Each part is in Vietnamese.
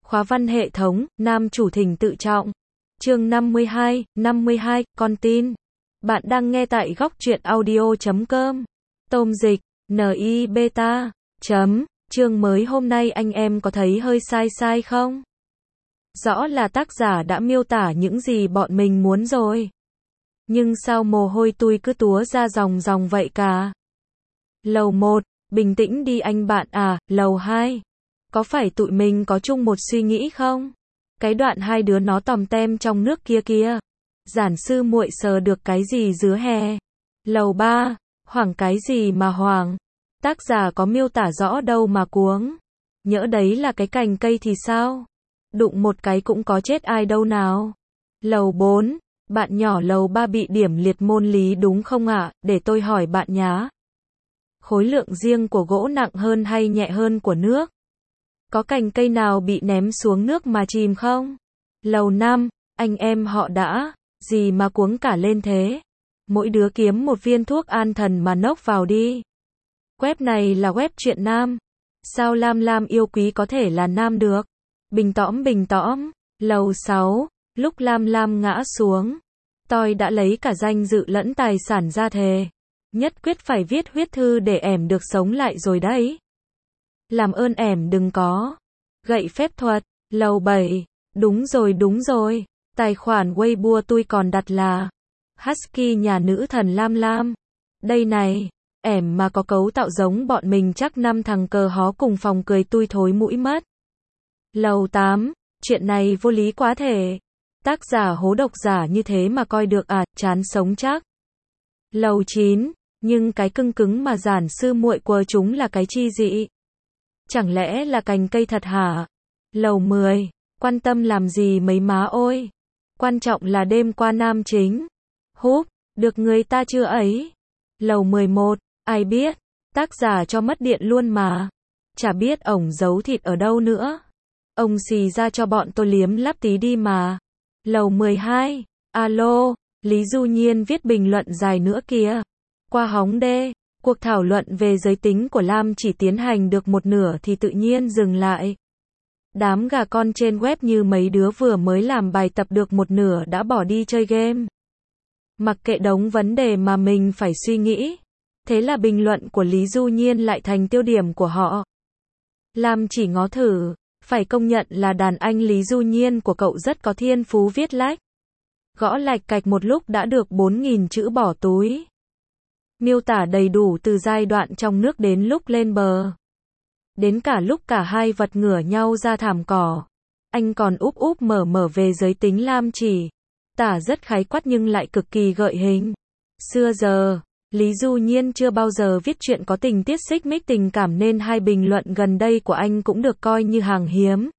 Khóa văn hệ thống, nam chủ thỉnh tự trọng. Chương 52, con tin. Bạn đang nghe tại góc truyện audio.com. Tôm dịch, NI beta. Chương mới hôm nay anh em có thấy hơi sai không? Rõ là tác giả đã miêu tả những gì bọn mình muốn rồi. Nhưng sao mồ hôi tui cứ túa ra ròng vậy cả? Lầu 1, bình tĩnh đi anh bạn à. Lầu 2, có phải tụi mình có chung một suy nghĩ không? Cái đoạn hai đứa nó tòm tem trong nước kia. Giản sư muội sờ được cái gì dứa hè? Lầu 3, hoảng cái gì mà hoảng? Tác giả có miêu tả rõ đâu mà cuống. Nhỡ đấy là cái cành cây thì sao? Đụng một cái cũng có chết ai đâu nào. Lầu 4, bạn nhỏ lầu 3 bị điểm liệt môn lý đúng không ạ? Để tôi hỏi bạn nhá. Khối lượng riêng của gỗ nặng hơn hay nhẹ hơn của nước? Có cành cây nào bị ném xuống nước mà chìm không? Lầu 5, anh em họ đã, gì mà cuống cả lên thế? Mỗi đứa kiếm một viên thuốc an thần mà nốc vào đi. Web này là web chuyện nam. Sao Lam yêu quý có thể là nam được? Bình tõm. Lầu 6, lúc Lam ngã xuống, tôi đã lấy cả danh dự lẫn tài sản ra thề. Nhất quyết phải viết huyết thư để ẻm được sống lại rồi đấy. Làm ơn ẻm đừng có gậy phép thuật. Lầu 7, đúng rồi. Tài khoản Weibo tôi còn đặt là Husky nhà nữ thần Lam. Đây này, ẻm mà có cấu tạo giống bọn mình chắc 5 thằng cờ hó cùng phòng cười tui thối mũi mất. Lầu 8, chuyện này vô lý quá thể. Tác giả hố độc giả như thế mà coi được à, chán sống chắc. Lầu 9, nhưng cái cứng mà giản sư muội của chúng là cái chi dị? Chẳng lẽ là cành cây thật hả? Lầu 10, quan tâm làm gì mấy má ôi? Quan trọng là đêm qua nam chính. Húp, được người ta chưa ấy? Lầu 11, ai biết? Tác giả cho mất điện luôn mà. Chả biết ổng giấu thịt ở đâu nữa. Ông xì ra cho bọn tôi liếm láp tí đi mà. Lầu 12, alo, Lý Du Nhiên viết bình luận dài nữa kìa. Qua hóng đê, cuộc thảo luận về giới tính của Lam chỉ tiến hành được một nửa thì tự nhiên dừng lại. Đám gà con trên web như mấy đứa vừa mới làm bài tập được một nửa đã bỏ đi chơi game. Mặc kệ đống vấn đề mà mình phải suy nghĩ. Thế là bình luận của Lý Du Nhiên lại thành tiêu điểm của họ. Lam chỉ ngó thử, phải công nhận là đàn anh Lý Du Nhiên của cậu rất có thiên phú viết lách. Gõ lạch cạch một lúc đã được 4.000 chữ bỏ túi. Miêu tả đầy đủ từ giai đoạn trong nước đến lúc lên bờ. Đến cả lúc cả hai vật ngửa nhau ra thảm cỏ. Anh còn úp mở về giới tính Lam chỉ. Tả rất khái quát nhưng lại cực kỳ gợi hình. Xưa giờ, Lý Du Nhiên chưa bao giờ viết chuyện có tình tiết xích mích tình cảm nên hai bình luận gần đây của anh cũng được coi như hàng hiếm.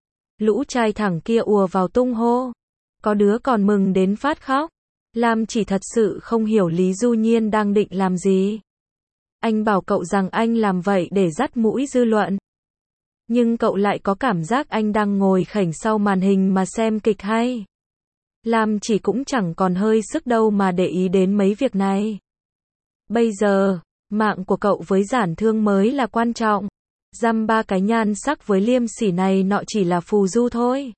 Lũ trai thẳng kia ùa vào tung hô. Có đứa còn mừng đến phát khóc. Lam chỉ thật sự không hiểu Lý Du Nhiên đang định làm gì. Anh bảo cậu rằng anh làm vậy để dắt mũi dư luận. Nhưng cậu lại có cảm giác anh đang ngồi khểnh sau màn hình mà xem kịch hay. Lam chỉ cũng chẳng còn hơi sức đâu mà để ý đến mấy việc này. Bây giờ, mạng của cậu với giản thương mới là quan trọng. Dăm ba cái nhan sắc với liêm sỉ này nọ chỉ là phù du thôi.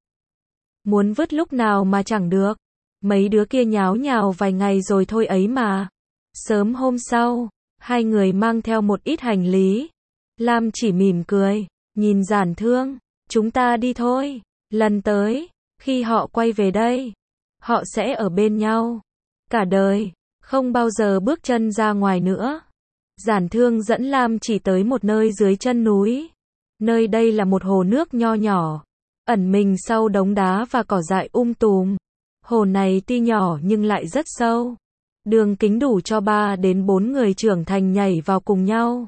Muốn vứt lúc nào mà chẳng được. Mấy đứa kia nháo nhào vài ngày rồi thôi ấy mà. Sớm hôm sau, hai người mang theo một ít hành lý. Lam chỉ mỉm cười, nhìn giản thương. Chúng ta đi thôi. Lần tới, khi họ quay về đây, họ sẽ ở bên nhau. Cả đời, không bao giờ bước chân ra ngoài nữa. Giản thương dẫn Lam chỉ tới một nơi dưới chân núi. Nơi đây là một hồ nước nho nhỏ. Ẩn mình sau đống đá và cỏ dại tùm. Hồ này tuy nhỏ nhưng lại rất sâu. Đường kính đủ cho 3 đến 4 người trưởng thành nhảy vào cùng nhau.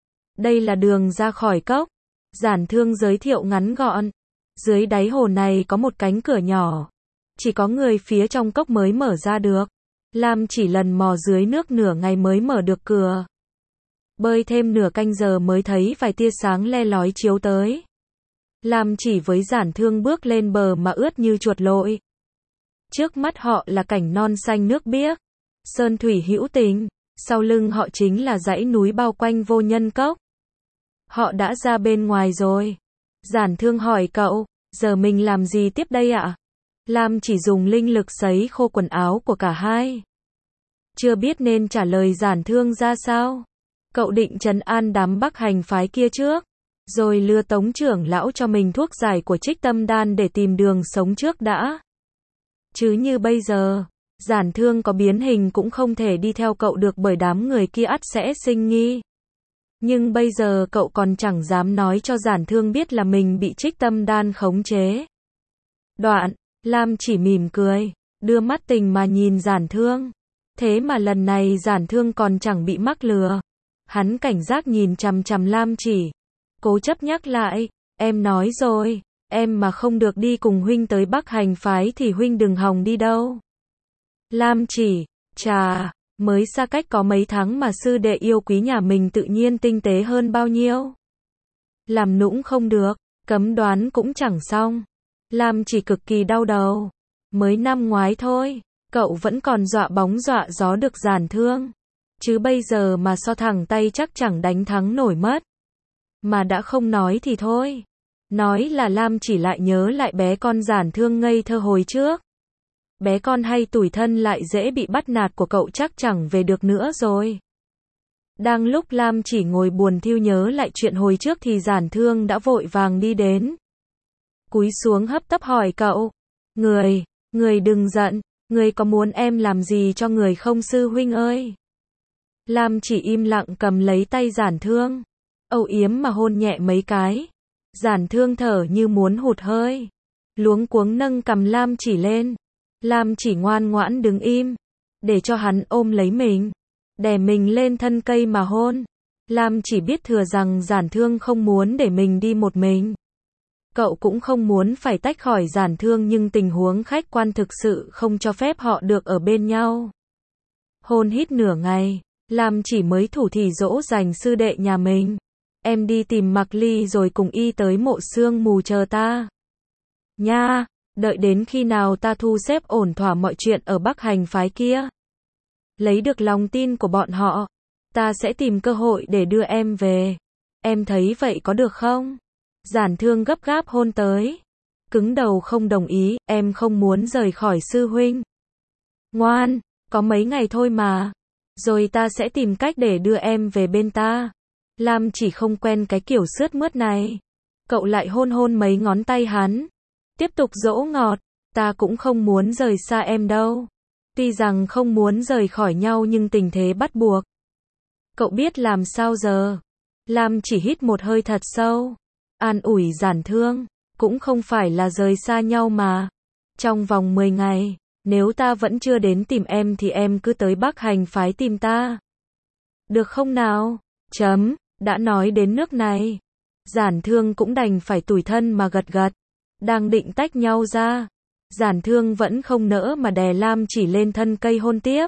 Đây là đường ra khỏi cốc. Giản thương giới thiệu ngắn gọn. Dưới đáy hồ này có một cánh cửa nhỏ. Chỉ có người phía trong cốc mới mở ra được. Lam chỉ lần mò dưới nước nửa ngày mới mở được cửa. Bơi thêm nửa canh giờ mới thấy vài tia sáng le lói chiếu tới. Lam chỉ với giản thương bước lên bờ mà ướt như chuột lội. Trước mắt họ là cảnh non xanh nước biếc. Sơn thủy hữu tình. Sau lưng họ chính là dãy núi bao quanh vô nhân cốc. Họ đã ra bên ngoài rồi. Giản thương hỏi cậu, Giờ mình làm gì tiếp đây ạ? Lam chỉ dùng linh lực sấy khô quần áo của cả hai. Chưa biết nên trả lời Giản Thương ra sao. Cậu định trấn an đám Bắc Hành phái kia trước, rồi lừa Tống trưởng lão cho mình thuốc giải của Trích Tâm Đan để tìm đường sống trước đã. Chứ như bây giờ, Giản Thương có biến hình cũng không thể đi theo cậu được bởi đám người kia ắt sẽ sinh nghi. Nhưng bây giờ cậu còn chẳng dám nói cho Giản Thương biết là mình bị Trích Tâm Đan khống chế. Đoạn, Lam chỉ mỉm cười, đưa mắt tình mà nhìn Giản Thương. Thế mà lần này Giản Thương còn chẳng bị mắc lừa. Hắn cảnh giác nhìn chằm chằm Lam chỉ. Cố chấp nhắc lại, em nói rồi, em mà không được đi cùng huynh tới Bắc Hành phái thì huynh đừng hòng đi đâu. Lam chỉ, chà, mới xa cách có mấy tháng mà sư đệ yêu quý nhà mình tự nhiên tinh tế hơn bao nhiêu. Làm nũng không được, cấm đoán cũng chẳng xong. Lam chỉ cực kỳ đau đầu. Mới năm ngoái thôi, cậu vẫn còn dọa bóng dọa gió được Giản Thương. Chứ bây giờ mà so thẳng tay chắc chẳng đánh thắng nổi mất. Mà đã không nói thì thôi. Nói là Lam chỉ lại nhớ lại bé con Giản Thương ngây thơ hồi trước. Bé con hay tủi thân lại dễ bị bắt nạt của cậu chắc chẳng về được nữa rồi. Đang lúc Lam chỉ ngồi buồn thiu nhớ lại chuyện hồi trước thì Giản Thương đã vội vàng đi đến. Cúi xuống hấp tấp hỏi cậu. Người đừng giận, người có muốn em làm gì cho người không sư huynh ơi? Lam chỉ im lặng cầm lấy tay Giản Thương. Âu yếm mà hôn nhẹ mấy cái. Giản Thương thở như muốn hụt hơi. Luống cuống nâng cầm Lam chỉ lên. Lam chỉ ngoan ngoãn đứng im. Để cho hắn ôm lấy mình. Đè mình lên thân cây mà hôn. Lam chỉ biết thừa rằng Giản Thương không muốn để mình đi một mình. Cậu cũng không muốn phải tách khỏi Giản Thương nhưng tình huống khách quan thực sự không cho phép họ được ở bên nhau. Hôn hít nửa ngày, Lam chỉ mới thủ thỉ dỗ dành sư đệ nhà mình. Em đi tìm Mạc Ly rồi cùng y tới mộ sương mù chờ ta. Nha, đợi đến khi nào ta thu xếp ổn thỏa mọi chuyện ở Bắc Hành phái kia. Lấy được lòng tin của bọn họ, ta sẽ tìm cơ hội để đưa em về. Em thấy vậy có được không? Giản Thương gấp gáp hôn tới. Cứng đầu không đồng ý, em không muốn rời khỏi sư huynh. Ngoan, có mấy ngày thôi mà. Rồi ta sẽ tìm cách để đưa em về bên ta. Lam chỉ không quen cái kiểu sướt mướt này. Cậu lại hôn hôn mấy ngón tay hắn. Tiếp tục dỗ ngọt. Ta cũng không muốn rời xa em đâu. Tuy rằng không muốn rời khỏi nhau nhưng tình thế bắt buộc. Cậu biết làm sao giờ? Lam chỉ hít một hơi thật sâu. An ủi Giản Thương. Cũng không phải là rời xa nhau mà. Trong vòng 10 ngày, nếu ta vẫn chưa đến tìm em thì em cứ tới Bắc Hành phái tìm ta. Được không nào? Đã nói đến nước này. Giản Thương cũng đành phải tủi thân mà gật gật. Đang định tách nhau ra. Giản Thương vẫn không nỡ mà đè Lam chỉ lên thân cây hôn tiếp.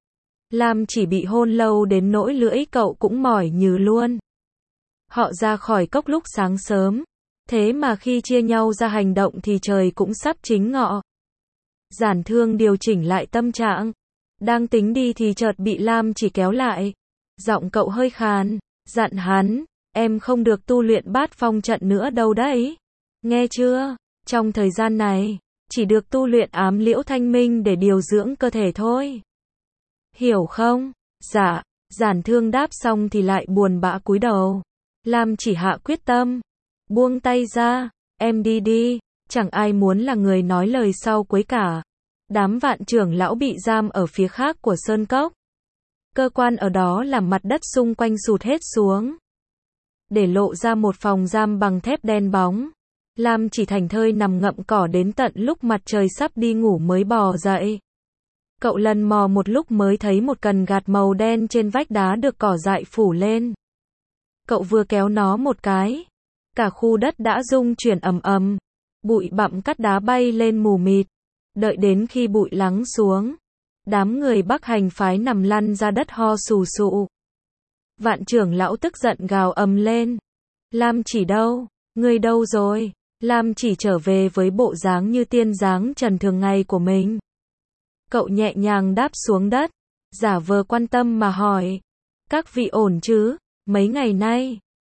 Lam chỉ bị hôn lâu đến nỗi lưỡi cậu cũng mỏi nhừ luôn. Họ ra khỏi cốc lúc sáng sớm. Thế mà khi chia nhau ra hành động thì trời cũng sắp chính ngọ. Giản Thương điều chỉnh lại tâm trạng. Đang tính đi thì chợt bị Lam chỉ kéo lại. Giọng cậu hơi khàn, dặn hắn, em không được tu luyện bát phong trận nữa đâu đấy. Nghe chưa? Trong thời gian này, chỉ được tu luyện ám liễu thanh minh để điều dưỡng cơ thể thôi. Hiểu không? Dạ. Giản Thương đáp xong thì lại buồn bã cúi đầu. Lam chỉ hạ quyết tâm. Buông tay ra, em đi đi, chẳng ai muốn là người nói lời sau cuối cả. Đám Vạn trưởng lão bị giam ở phía khác của sơn cốc. Cơ quan ở đó làm mặt đất xung quanh sụt hết xuống. Để lộ ra một phòng giam bằng thép đen bóng. Lam chỉ thành thơi nằm ngậm cỏ đến tận lúc mặt trời sắp đi ngủ mới bò dậy. Cậu lần mò một lúc mới thấy một cần gạt màu đen trên vách đá được cỏ dại phủ lên. Cậu vừa kéo nó một cái. Cả khu đất đã rung chuyển ầm ầm. Bụi bặm cắt đá bay lên mù mịt. Đợi đến khi bụi lắng xuống. Đám người Bắc Hành phái nằm lăn ra đất ho sù sụ. Vạn trưởng lão tức giận gào ầm lên. Lam chỉ đâu? Ngươi đâu rồi? Lam chỉ trở về với bộ dáng như tiên dáng trần thường ngày của mình. Cậu nhẹ nhàng đáp xuống đất. Giả vờ quan tâm mà hỏi. Các vị ổn chứ? Mấy ngày nay,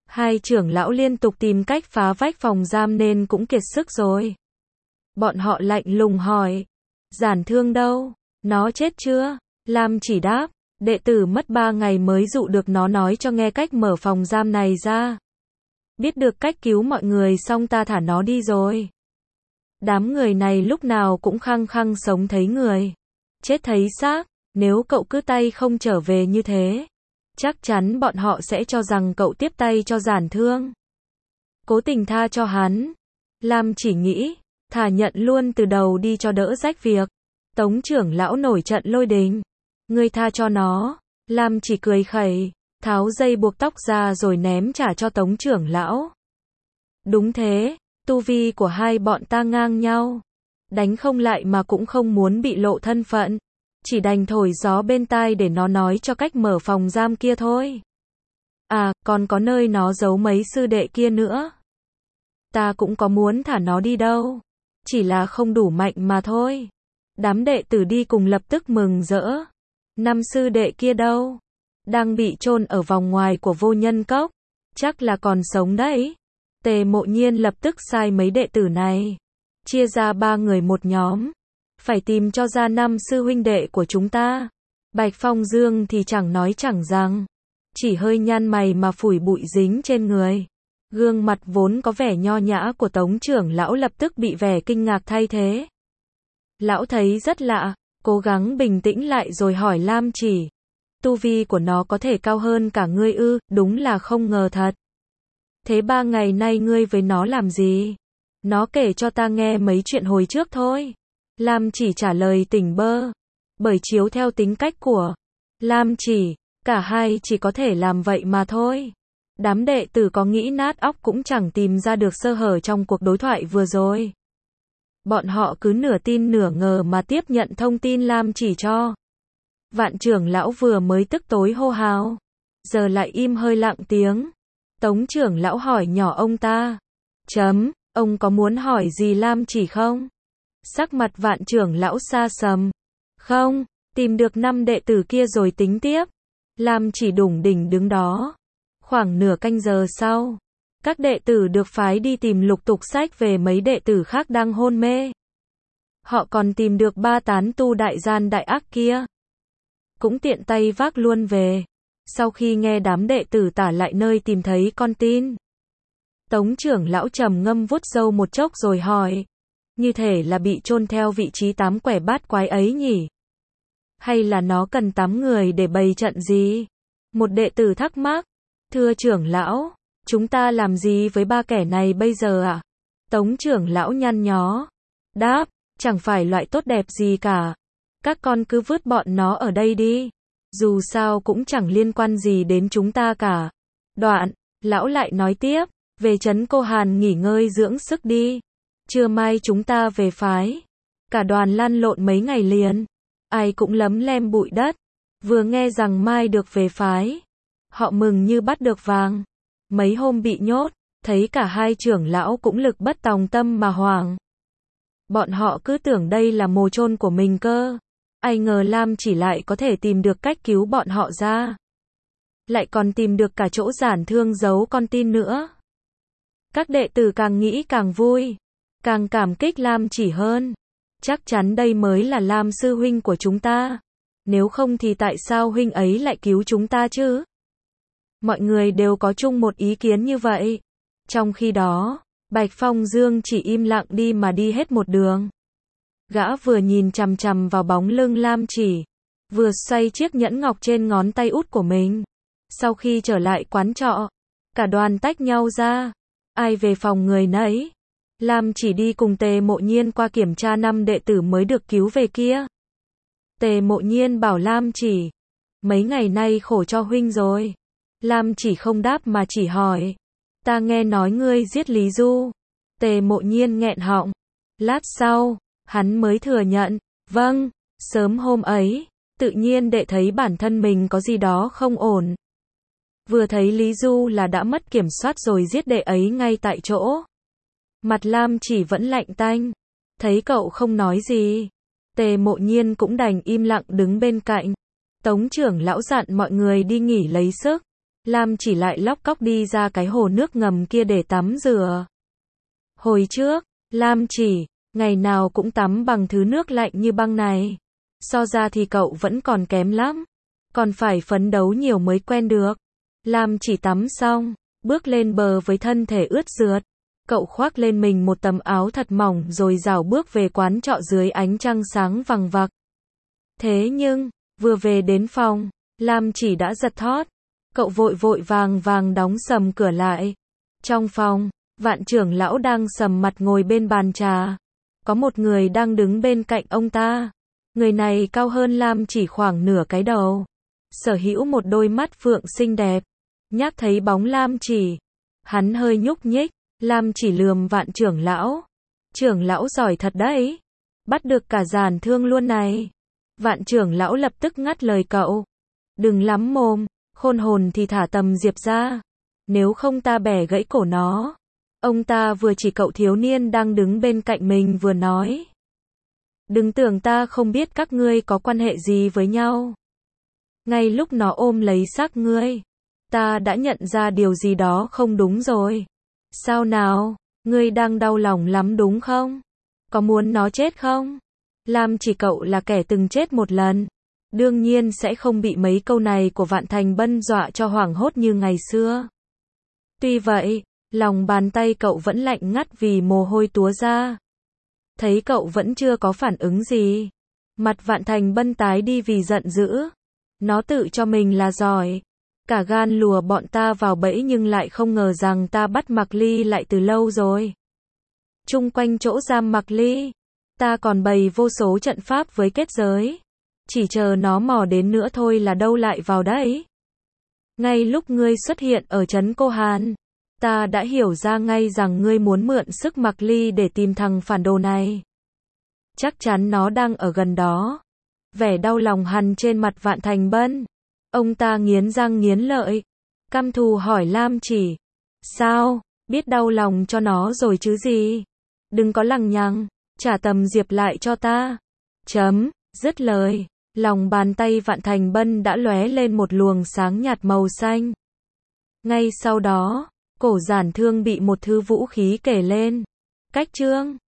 Hai trưởng lão liên tục tìm cách phá vách phòng giam nên cũng kiệt sức rồi. Bọn họ lạnh lùng hỏi. Giản Thương đâu? Nó chết chưa? Lam chỉ đáp. Đệ tử mất 3 ngày mới dụ được nó nói cho nghe cách mở phòng giam này ra. Biết được cách cứu mọi người xong ta thả nó đi rồi. Đám người này lúc nào cũng khăng khăng sống thấy người, chết thấy xác. Nếu cậu cứ tay không trở về như thế, chắc chắn bọn họ sẽ cho rằng cậu tiếp tay cho Giản Thương. Cố tình tha cho hắn. Lam chỉ nghĩ, thà nhận luôn từ đầu đi cho đỡ rách việc. Tống trưởng lão nổi trận lôi đình. Ngươi tha cho nó. Lam chỉ cười khẩy, tháo dây buộc tóc ra rồi ném trả cho Tống trưởng lão. Đúng thế, tu vi của hai bọn ta ngang nhau. Đánh không lại mà cũng không muốn bị lộ thân phận. Chỉ đành thổi gió bên tai để nó nói cho cách mở phòng giam kia thôi. À, còn có nơi nó giấu mấy sư đệ kia nữa. Ta cũng có muốn thả nó đi đâu. Chỉ là không đủ mạnh mà thôi. Đám đệ tử đi cùng lập tức mừng rỡ. 5 sư đệ kia đâu? Đang bị chôn ở vòng ngoài của Vô Nhân Cốc. Chắc là còn sống đấy. Tề Mộ Nhiên lập tức sai mấy đệ tử này. Chia ra 3 người một nhóm. Phải tìm cho ra 5 sư huynh đệ của chúng ta. Bạch Phong Dương thì chẳng nói chẳng rằng. Chỉ hơi nhăn mày mà phủi bụi dính trên người. Gương mặt vốn có vẻ nho nhã của Tống trưởng lão lập tức bị vẻ kinh ngạc thay thế. Lão thấy rất lạ, cố gắng bình tĩnh lại rồi hỏi Lam Chỉ. Tu vi của nó có thể cao hơn cả ngươi ư? Đúng là không ngờ thật. Thế 3 ngày nay ngươi với nó làm gì? Nó kể cho ta nghe mấy chuyện hồi trước thôi. Lam Chỉ trả lời tỉnh bơ. Bởi chiếu theo tính cách của Lam Chỉ, cả hai chỉ có thể làm vậy mà thôi. Đám đệ tử có nghĩ nát óc cũng chẳng tìm ra được sơ hở trong cuộc đối thoại vừa rồi. Bọn họ cứ nửa tin nửa ngờ mà tiếp nhận thông tin Lam Chỉ cho. Vạn trưởng lão vừa mới tức tối hô hào, giờ lại im hơi lặng tiếng. Tống trưởng lão hỏi nhỏ ông ta. Ông có muốn hỏi gì Lam Chỉ không? Sắc mặt vạn trưởng lão xa sầm. Không, tìm được 5 đệ tử kia rồi tính tiếp. Lam Chỉ đủng đỉnh đứng đó. Khoảng nửa canh giờ sau, các đệ tử được phái đi tìm lục tục sách về mấy đệ tử khác đang hôn mê. Họ còn tìm được 3 tán tu đại gian đại ác kia. Cũng tiện tay vác luôn về. Sau khi nghe đám đệ tử tả lại nơi tìm thấy con tin, Tống trưởng lão trầm ngâm vuốt râu một chốc rồi hỏi. Như thể là bị chôn theo vị trí 8 quẻ bát quái ấy nhỉ? Hay là nó cần 8 người để bày trận gì? Một đệ tử thắc mắc. Thưa trưởng lão, chúng ta làm gì với 3 kẻ này bây giờ ạ? Tống trưởng lão nhăn nhó. Đáp, chẳng phải loại tốt đẹp gì cả. Các con cứ vứt bọn nó ở đây đi. Dù sao cũng chẳng liên quan gì đến chúng ta cả. Đoạn, lão lại nói tiếp, về trấn Cô Hàn nghỉ ngơi dưỡng sức đi. Trưa mai chúng ta về phái. Cả đoàn lăn lộn mấy ngày liền. Ai cũng lấm lem bụi đất. Vừa nghe rằng mai được về phái, họ mừng như bắt được vàng. Mấy hôm bị nhốt, thấy cả hai trưởng lão cũng lực bất tòng tâm mà hoảng. Bọn họ cứ tưởng đây là mồ chôn của mình cơ. Ai ngờ Lam Chỉ lại có thể tìm được cách cứu bọn họ ra. Lại còn tìm được cả chỗ Giản Thương giấu con tin nữa. Các đệ tử càng nghĩ càng vui, càng cảm kích Lam Chỉ hơn. Chắc chắn đây mới là Lam sư huynh của chúng ta. Nếu không thì tại sao huynh ấy lại cứu chúng ta chứ? Mọi người đều có chung một ý kiến như vậy. Trong khi đó, Bạch Phong Dương chỉ im lặng đi mà đi hết một đường. Gã vừa nhìn chằm chằm vào bóng lưng Lam Chỉ, vừa xoay chiếc nhẫn ngọc trên ngón tay út của mình. Sau khi trở lại quán trọ, cả đoàn tách nhau ra. Ai về phòng người nấy. Lam Chỉ đi cùng Tề Mộ Nhiên qua kiểm tra 5 đệ tử mới được cứu về kia. Tề Mộ Nhiên bảo Lam Chỉ, mấy ngày nay khổ cho huynh rồi. Lam Chỉ không đáp mà chỉ hỏi, ta nghe nói ngươi giết Lý Du. Tề Mộ Nhiên nghẹn họng. Lát sau, hắn mới thừa nhận, vâng, sớm hôm ấy, tự nhiên đệ thấy bản thân mình có gì đó không ổn. Vừa thấy Lý Du là đã mất kiểm soát rồi giết đệ ấy ngay tại chỗ. Mặt Lam Chỉ vẫn lạnh tanh. Thấy cậu không nói gì, Tề Mộ Nhiên cũng đành im lặng đứng bên cạnh. Tống trưởng lão dặn mọi người đi nghỉ lấy sức. Lam Chỉ lại lóc cóc đi ra cái hồ nước ngầm kia để tắm rửa. Hồi trước, Lam Chỉ, ngày nào cũng tắm bằng thứ nước lạnh như băng này. So ra thì cậu vẫn còn kém lắm. Còn phải phấn đấu nhiều mới quen được. Lam Chỉ tắm xong, bước lên bờ với thân thể ướt rượt. Cậu khoác lên mình một tấm áo thật mỏng rồi rảo bước về quán trọ dưới ánh trăng sáng vằng vặc. Thế nhưng, vừa về đến phòng, Lam Chỉ đã giật thót. Cậu vội vội vàng vàng đóng sầm cửa lại. Trong phòng, Vạn trưởng lão đang sầm mặt ngồi bên bàn trà. Có một người đang đứng bên cạnh ông ta. Người này cao hơn Lam Chỉ khoảng nửa cái đầu. Sở hữu một đôi mắt phượng xinh đẹp. Nhắc thấy bóng Lam Chỉ, hắn hơi nhúc nhích. Lam Chỉ lườm Vạn trưởng lão. Trưởng lão giỏi thật đấy. Bắt được cả giàn thương luôn này. Vạn trưởng lão lập tức ngắt lời cậu. Đừng lắm mồm, khôn hồn thì thả Tầm Diệp ra. Nếu không ta bẻ gãy cổ nó. Ông ta vừa chỉ cậu thiếu niên đang đứng bên cạnh mình vừa nói. Đừng tưởng ta không biết các ngươi có quan hệ gì với nhau. Ngay lúc nó ôm lấy xác ngươi, ta đã nhận ra điều gì đó không đúng rồi. Sao nào, ngươi đang đau lòng lắm đúng không? Có muốn nó chết không? Lam Chỉ cậu là kẻ từng chết một lần. Đương nhiên sẽ không bị mấy câu này của Vạn Thành Bân dọa cho hoảng hốt như ngày xưa. Tuy vậy, lòng bàn tay cậu vẫn lạnh ngắt vì mồ hôi túa ra. Thấy cậu vẫn chưa có phản ứng gì. Mặt Vạn Thành Bân tái đi vì giận dữ. Nó tự cho mình là giỏi. Cả gan lùa bọn ta vào bẫy nhưng lại không ngờ rằng ta bắt Mạc Ly lại từ lâu rồi. Chung quanh chỗ giam Mạc Ly, ta còn bày vô số trận pháp với kết giới. Chỉ chờ nó mò đến nữa thôi là đâu lại vào đấy. Ngay lúc ngươi xuất hiện ở trấn Cô Hàn, ta đã hiểu ra ngay rằng ngươi muốn mượn sức Mạc Ly để tìm thằng phản đồ này. Chắc chắn nó đang ở gần đó. Vẻ đau lòng hằn trên mặt Vạn Thành Bân. Ông ta nghiến răng nghiến lợi. Căm thù hỏi Lam Chỉ. Sao, biết đau lòng cho nó rồi chứ gì? Đừng có lằng nhằng, trả Tầm Diệp lại cho ta. Dứt lời, lòng bàn tay Vạn Thành Bân đã lóe lên một luồng sáng nhạt màu xanh. Ngay sau đó, cổ giản thương bị một thứ vũ khí kể lên. Cách chương